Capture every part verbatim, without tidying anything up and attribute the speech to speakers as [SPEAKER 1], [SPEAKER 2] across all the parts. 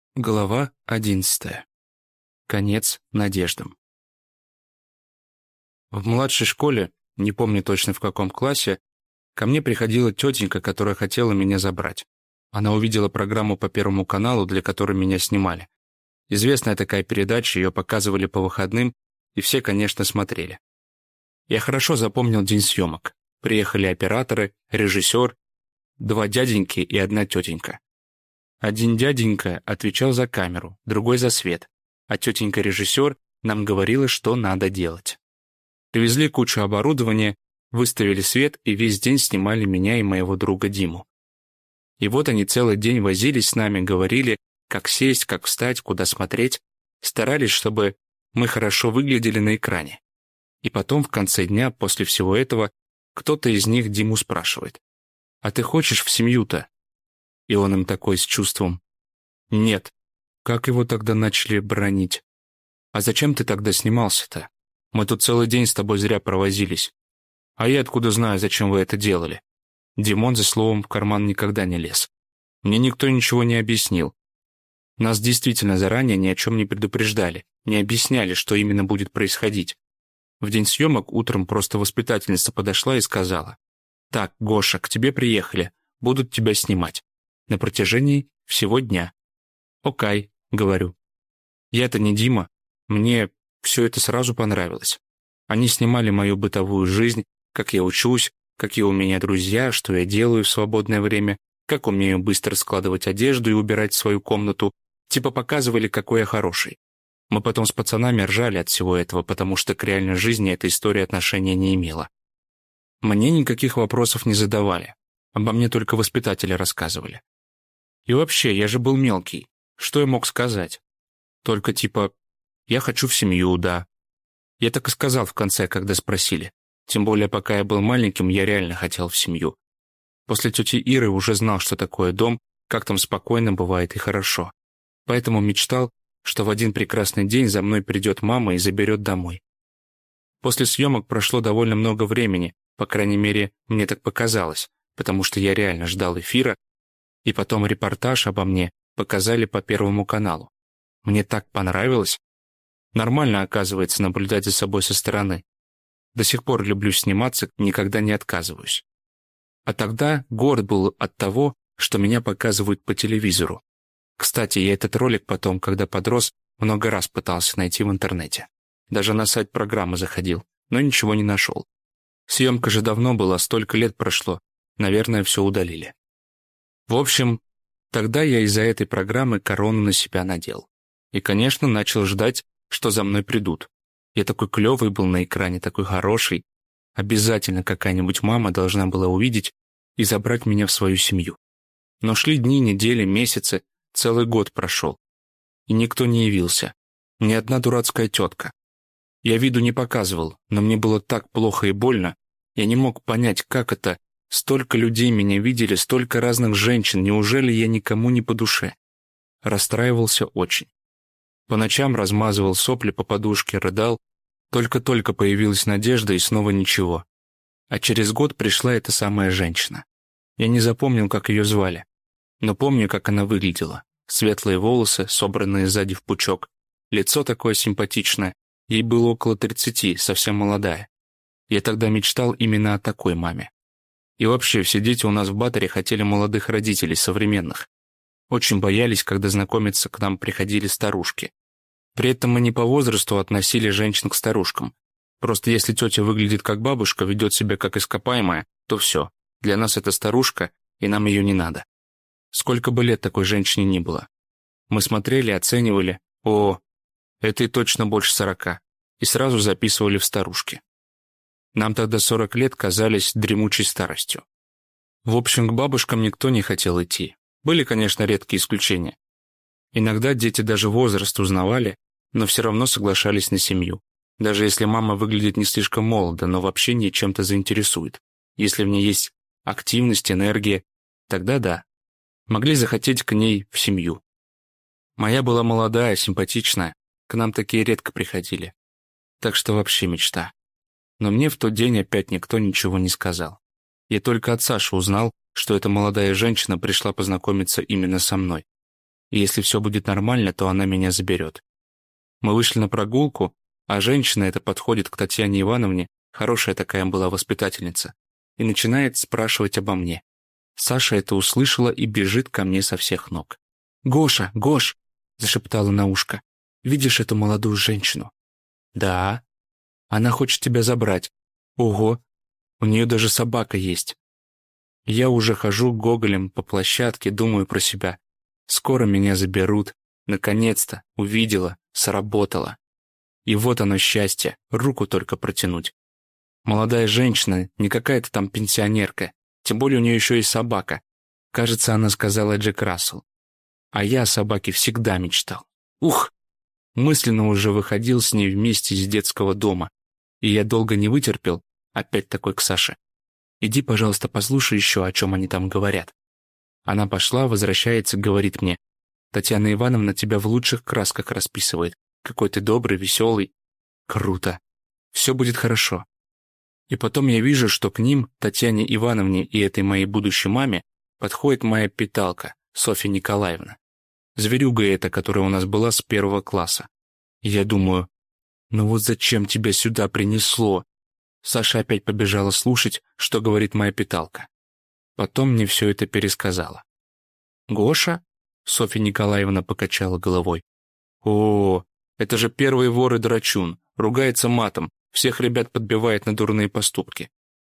[SPEAKER 1] Глава одиннадцатая. Конец надеждам. В младшей школе, не помню точно в каком классе, ко мне приходила тетенька, которая хотела меня забрать. Она увидела программу по Первому каналу, для которой меня снимали. Известная такая передача, ее показывали по выходным, и все, конечно, смотрели. Я хорошо запомнил день съемок. Приехали операторы, режиссер, два дяденьки и одна тетенька. Один дяденька отвечал за камеру, другой за свет, а тетенька-режиссер нам говорила, что надо делать. Привезли кучу оборудования, выставили свет и весь день снимали меня и моего друга Диму. И вот они целый день возились с нами, говорили, как сесть, как встать, куда смотреть, старались, чтобы мы хорошо выглядели на экране. И потом в конце дня, после всего этого, кто-то из них Диму спрашивает: «А ты хочешь в семью-то?» И он им такой с чувством: «Нет». Как его тогда начали бронить? «А зачем ты тогда снимался-то? Мы тут целый день с тобой зря провозились». «А я откуда знаю, зачем вы это делали?» Димон за словом в карман никогда не лез. Мне никто ничего не объяснил. Нас действительно заранее ни о чем не предупреждали, не объясняли, что именно будет происходить. В день съемок утром просто воспитательница подошла и сказала: «Так, Гоша, к тебе приехали, будут тебя снимать. На протяжении всего дня». «Окей», — говорю. Я-то не Дима, мне все это сразу понравилось. Они снимали мою бытовую жизнь, как я учусь, какие у меня друзья, что я делаю в свободное время, как умею быстро складывать одежду и убирать свою комнату, типа показывали, какой я хороший. Мы потом с пацанами ржали от всего этого, потому что к реальной жизни эта история отношения не имела. Мне никаких вопросов не задавали, обо мне только воспитатели рассказывали. И вообще, я же был мелкий. Что я мог сказать? Только типа: «Я хочу в семью, да». Я так и сказал в конце, когда спросили. Тем более, пока я был маленьким, я реально хотел в семью. После тети Иры уже знал, что такое дом, как там спокойно бывает и хорошо. Поэтому мечтал, что в один прекрасный день за мной придет мама и заберет домой. После съемок прошло довольно много времени, по крайней мере, мне так показалось, потому что я реально ждал эфира, и потом репортаж обо мне показали по Первому каналу. Мне так понравилось. Нормально, оказывается, наблюдать за собой со стороны. До сих пор люблю сниматься, никогда не отказываюсь. А тогда горд был от того, что меня показывают по телевизору. Кстати, я этот ролик потом, когда подрос, много раз пытался найти в интернете. Даже на сайт программы заходил, но ничего не нашел. Съемка же давно была, столько лет прошло. Наверное, все удалили. В общем, тогда я из-за этой программы корону на себя надел. И, конечно, начал ждать, что за мной придут. Я такой клевый был на экране, такой хороший. Обязательно какая-нибудь мама должна была увидеть и забрать меня в свою семью. Но шли дни, недели, месяцы, целый год прошел. И никто не явился. Ни одна дурацкая тетка. Я виду не показывал, но мне было так плохо и больно. Я не мог понять, как это. Столько людей меня видели, столько разных женщин. Неужели я никому не по душе? Расстраивался очень. По ночам размазывал сопли по подушке, рыдал. Только-только появилась надежда, и снова ничего. А через год пришла эта самая женщина. Я не запомнил, как ее звали. Но помню, как она выглядела. Светлые волосы, собранные сзади в пучок. Лицо такое симпатичное. Ей было около тридцати, совсем молодая. Я тогда мечтал именно о такой маме. И вообще, все дети у нас в Баторе хотели молодых родителей, современных. Очень боялись, когда знакомиться к нам приходили старушки. При этом мы не по возрасту относили женщин к старушкам. Просто если тетя выглядит как бабушка, ведет себя как ископаемая, то все. Для нас это старушка, и нам ее не надо. Сколько бы лет такой женщине ни было. Мы смотрели, оценивали. О, этой точно больше сорока. И сразу записывали в старушки. Нам тогда сорок лет казались дремучей старостью. В общем, к бабушкам никто не хотел идти. Были, конечно, редкие исключения. Иногда дети даже возраст узнавали, но все равно соглашались на семью. Даже если мама выглядит не слишком молодо, но в общении чем-то заинтересует. Если в ней есть активность, энергия, тогда да. Могли захотеть к ней в семью. Моя была молодая, симпатичная, к нам такие редко приходили. Так что вообще мечта. Но мне в тот день опять никто ничего не сказал. Я только от Саши узнал, что эта молодая женщина пришла познакомиться именно со мной. и если все будет нормально, то она меня заберет. Мы вышли на прогулку, а женщина эта подходит к Татьяне Ивановне, хорошая такая была воспитательница, и начинает спрашивать обо мне. Саша это услышала и бежит ко мне со всех ног. «Гоша, Гош!» – зашептала на ушко. «Видишь эту молодую женщину?» «Да». «Она хочет тебя забрать». «Ого! У нее даже собака есть». Я уже хожу гоголем по площадке, думаю про себя. Скоро меня заберут. Наконец-то, увидела, сработало. И вот оно счастье, руку только протянуть. Молодая женщина, не какая-то там пенсионерка, тем более у нее еще и собака. Кажется, она сказала Джек Рассел. А я о собаке всегда мечтал. Ух! Мысленно уже выходил с ней вместе из детского дома. И я долго не вытерпел, опять такой к Саше. «Иди, пожалуйста, послушай еще, о чем они там говорят». Она пошла, возвращается, говорит мне. «Татьяна Ивановна тебя в лучших красках расписывает. Какой ты добрый, веселый». Круто. Все будет хорошо. И потом я вижу, что к ним, Татьяне Ивановне и этой моей будущей маме, подходит моя питалка, Софья Николаевна. Зверюга эта, которая у нас была с первого класса. И я думаю, ну вот зачем тебя сюда принесло? Саша опять побежала слушать, что говорит моя питалка. Потом мне все это пересказала. «Гоша?» — Софья Николаевна покачала головой. «О, это же первый вор и драчун, ругается матом, всех ребят подбивает на дурные поступки».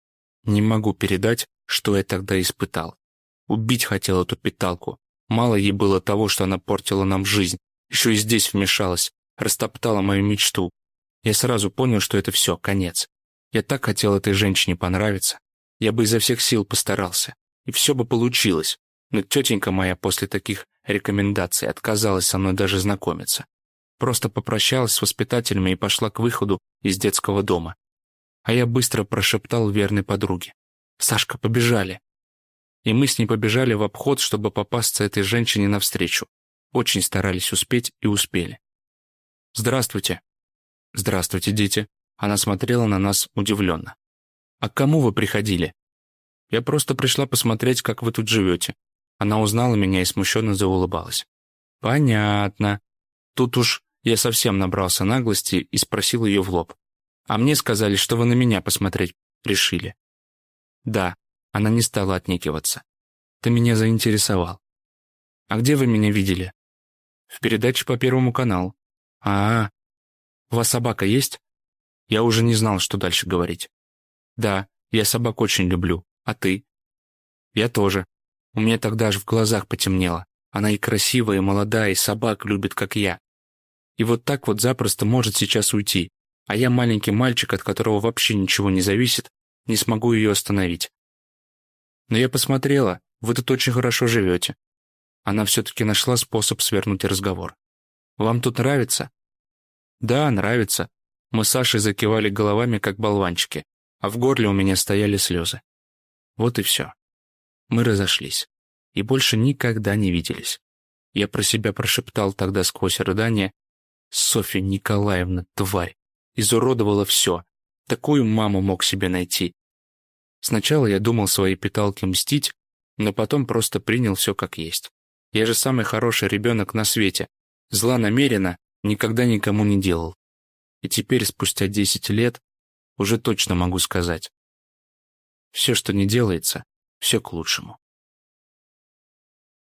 [SPEAKER 1] Не могу передать, что я тогда испытал. Убить хотел эту питалку. Мало ей было того, что она портила нам жизнь, еще и здесь вмешалась, растоптала мою мечту. Я сразу понял, что это все, конец. Я так хотел этой женщине понравиться. Я бы изо всех сил постарался. И все бы получилось. Но тетенька моя после таких рекомендаций отказалась со мной даже знакомиться. Просто попрощалась с воспитателями и пошла к выходу из детского дома. А я быстро прошептал верной подруге. «Сашка, побежали!» И мы с ней побежали в обход, чтобы попасться этой женщине навстречу. Очень старались успеть и успели. «Здравствуйте!» «Здравствуйте, дети!» Она смотрела на нас удивленно. «А к кому вы приходили?» «Я просто пришла посмотреть, как вы тут живете». Она узнала меня и смущенно заулыбалась. «Понятно». Тут уж я совсем набрался наглости и спросил ее в лоб. «А мне сказали, что вы на меня посмотреть решили». «Да», она не стала отнекиваться. «Ты меня заинтересовал». «А где вы меня видели?» «В передаче по Первому каналу». «А-а, у вас собака есть?» Я уже не знал, что дальше говорить. «Да, я собак очень люблю. А ты?» «Я тоже. У меня тогда аж в глазах потемнело. Она и красивая, и молодая, и собак любит, как я. И вот так вот запросто может сейчас уйти. А я маленький мальчик, от которого вообще ничего не зависит, не смогу ее остановить. Но я посмотрела, вы тут очень хорошо живете». Она все-таки нашла способ свернуть разговор. «Вам тут нравится?» «Да, нравится». Мы с Сашей закивали головами, как болванчики, а в горле у меня стояли слезы. Вот и все. Мы разошлись. И больше никогда не виделись. Я про себя прошептал тогда сквозь рыдание: «Софья Николаевна, тварь, изуродовала все. Такую маму мог себе найти». Сначала я думал своей питалке мстить, но потом просто принял все как есть. Я же самый хороший ребенок на свете. Зла намеренно никогда никому не делал. И теперь, спустя десять лет, уже точно могу сказать: все, что не делается, все к лучшему.